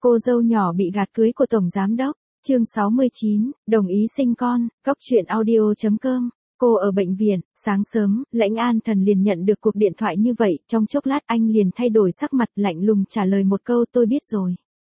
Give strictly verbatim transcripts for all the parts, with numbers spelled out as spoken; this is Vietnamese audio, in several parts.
Cô dâu nhỏ bị gạt cưới của Tổng Giám Đốc. Chương sáu mươi chín, đồng ý sinh con, góc truyện audio chấm com. Cô ở bệnh viện, sáng sớm, Lãnh An Thần liền nhận được cuộc điện thoại như vậy, trong chốc lát anh liền thay đổi sắc mặt lạnh lùng trả lời một câu tôi biết rồi.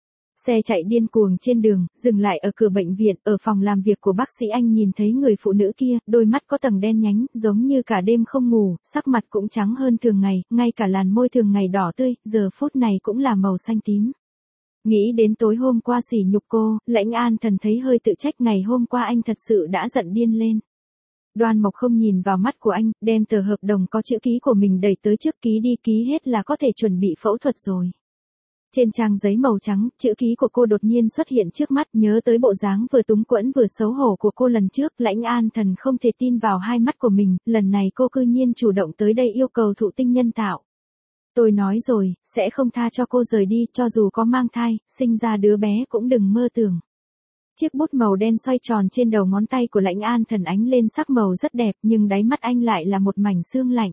Xe chạy điên cuồng trên đường, dừng lại ở cửa bệnh viện, ở phòng làm việc của bác sĩ anh nhìn thấy người phụ nữ kia, đôi mắt có tầng đen nhánh, giống như cả đêm không ngủ, sắc mặt cũng trắng hơn thường ngày, ngay cả làn môi thường ngày đỏ tươi, giờ phút này cũng là màu xanh tím. Nghĩ đến tối hôm qua sỉ nhục cô, Lãnh An Thần thấy hơi tự trách ngày hôm qua anh thật sự đã giận điên lên. Đoan Mộc không nhìn vào mắt của anh, đem tờ hợp đồng có chữ ký của mình đẩy tới trước ký đi ký hết là có thể chuẩn bị phẫu thuật rồi. Trên trang giấy màu trắng, chữ ký của cô đột nhiên xuất hiện trước mắt, nhớ tới bộ dáng vừa túng quẫn vừa xấu hổ của cô lần trước, Lãnh An Thần không thể tin vào hai mắt của mình, lần này cô cư nhiên chủ động tới đây yêu cầu thụ tinh nhân tạo. Tôi nói rồi, sẽ không tha cho cô rời đi, cho dù có mang thai, sinh ra đứa bé cũng đừng mơ tưởng. Chiếc bút màu đen xoay tròn trên đầu ngón tay của Lãnh An Thần ánh lên sắc màu rất đẹp, nhưng đáy mắt anh lại là một mảnh sương lạnh.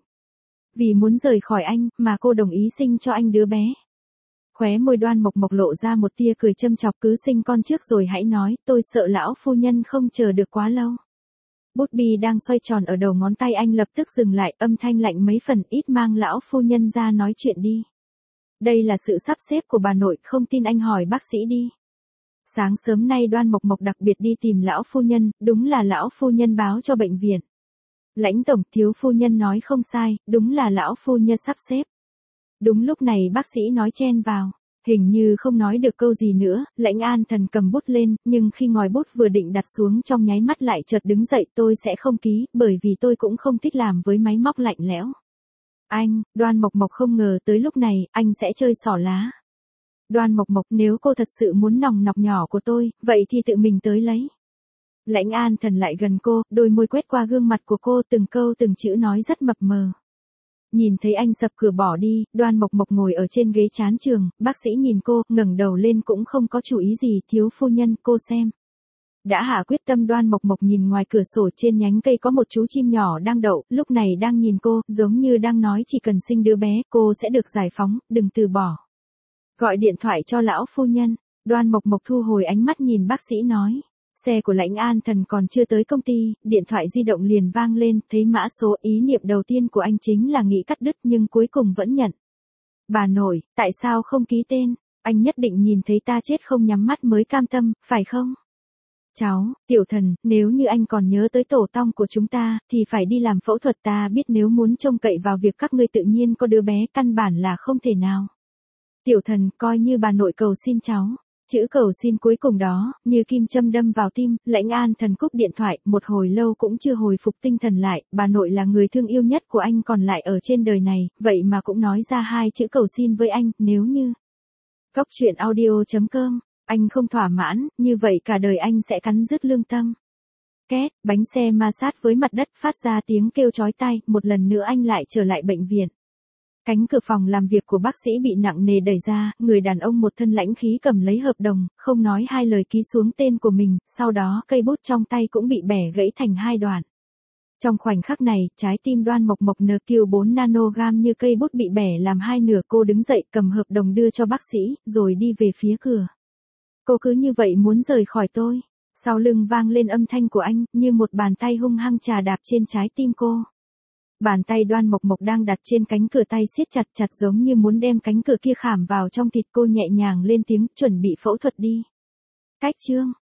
Vì muốn rời khỏi anh, mà cô đồng ý sinh cho anh đứa bé. Khóe môi Đoan Mộc Mộc lộ ra một tia cười châm chọc, cứ sinh con trước rồi hãy nói, tôi sợ lão phu nhân không chờ được quá lâu. Bút bi đang xoay tròn ở đầu ngón tay anh lập tức dừng lại, âm thanh lạnh mấy phần, ít mang lão phu nhân ra nói chuyện đi. Đây là sự sắp xếp của bà nội, không tin anh hỏi bác sĩ đi. Sáng sớm nay Đoan Mộc Mộc đặc biệt đi tìm lão phu nhân, đúng là lão phu nhân báo cho bệnh viện. Lãnh tổng, thiếu phu nhân nói không sai, đúng là lão phu nhân sắp xếp. Đúng lúc này bác sĩ nói chen vào. Hình như không nói được câu gì nữa, Lãnh An Thần cầm bút lên, nhưng khi ngòi bút vừa định đặt xuống trong nháy mắt lại chợt đứng dậy, tôi sẽ không ký, bởi vì tôi cũng không thích làm với máy móc lạnh lẽo. Anh, Đoan Mộc Mộc không ngờ tới lúc này, anh sẽ chơi xỏ lá. Đoan Mộc Mộc, nếu cô thật sự muốn nòng nọc nhỏ của tôi, vậy thì tự mình tới lấy. Lãnh An Thần lại gần cô, đôi môi quét qua gương mặt của cô, từng câu từng chữ nói rất mập mờ. Nhìn thấy anh sập cửa bỏ đi, Đoan Mộc Mộc ngồi ở trên ghế chán trường, bác sĩ nhìn cô, ngẩng đầu lên cũng không có chủ ý gì, thiếu phu nhân, cô xem. Đã hạ quyết tâm, Đoan Mộc Mộc nhìn ngoài cửa sổ, trên nhánh cây có một chú chim nhỏ đang đậu, lúc này đang nhìn cô, giống như đang nói chỉ cần sinh đứa bé, cô sẽ được giải phóng, đừng từ bỏ. Gọi điện thoại cho lão phu nhân. Đoan Mộc Mộc thu hồi ánh mắt nhìn bác sĩ nói. Xe của Lãnh An Thần còn chưa tới công ty, điện thoại di động liền vang lên, thấy mã số, ý niệm đầu tiên của anh chính là nghĩ cắt đứt nhưng cuối cùng vẫn nhận. Bà nội, tại sao không ký tên, anh nhất định nhìn thấy ta chết không nhắm mắt mới cam tâm, phải không? Cháu, Tiểu Thần, nếu như anh còn nhớ tới tổ tông của chúng ta, thì phải đi làm phẫu thuật, ta biết nếu muốn trông cậy vào việc các ngươi tự nhiên có đứa bé, căn bản là không thể nào. Tiểu Thần, coi như bà nội cầu xin cháu. Chữ cầu xin cuối cùng đó, như kim châm đâm vào tim, Lãnh An Thần cúp điện thoại, một hồi lâu cũng chưa hồi phục tinh thần lại, bà nội là người thương yêu nhất của anh còn lại ở trên đời này, vậy mà cũng nói ra hai chữ cầu xin với anh, nếu như. Góc truyện audio chấm com, anh không thỏa mãn, như vậy cả đời anh sẽ cắn rứt lương tâm. Két, bánh xe ma sát với mặt đất phát ra tiếng kêu chói tai, một lần nữa anh lại trở lại bệnh viện. Cánh cửa phòng làm việc của bác sĩ bị nặng nề đẩy ra, người đàn ông một thân lãnh khí cầm lấy hợp đồng, không nói hai lời ký xuống tên của mình, sau đó cây bút trong tay cũng bị bẻ gãy thành hai đoạn. Trong khoảnh khắc này, trái tim Đoan Mộc Mộc en quy bốn nanogam như cây bút bị bẻ làm hai nửa, cô đứng dậy cầm hợp đồng đưa cho bác sĩ, rồi đi về phía cửa. Cô cứ như vậy muốn rời khỏi tôi. Sau lưng vang lên âm thanh của anh, như một bàn tay hung hăng chà đạp trên trái tim cô. Bàn tay Đoan Mộc Mộc đang đặt trên cánh cửa, tay siết chặt chặt giống như muốn đem cánh cửa kia khảm vào trong thịt, cô nhẹ nhàng lên tiếng, chuẩn bị phẫu thuật đi. Cách chương.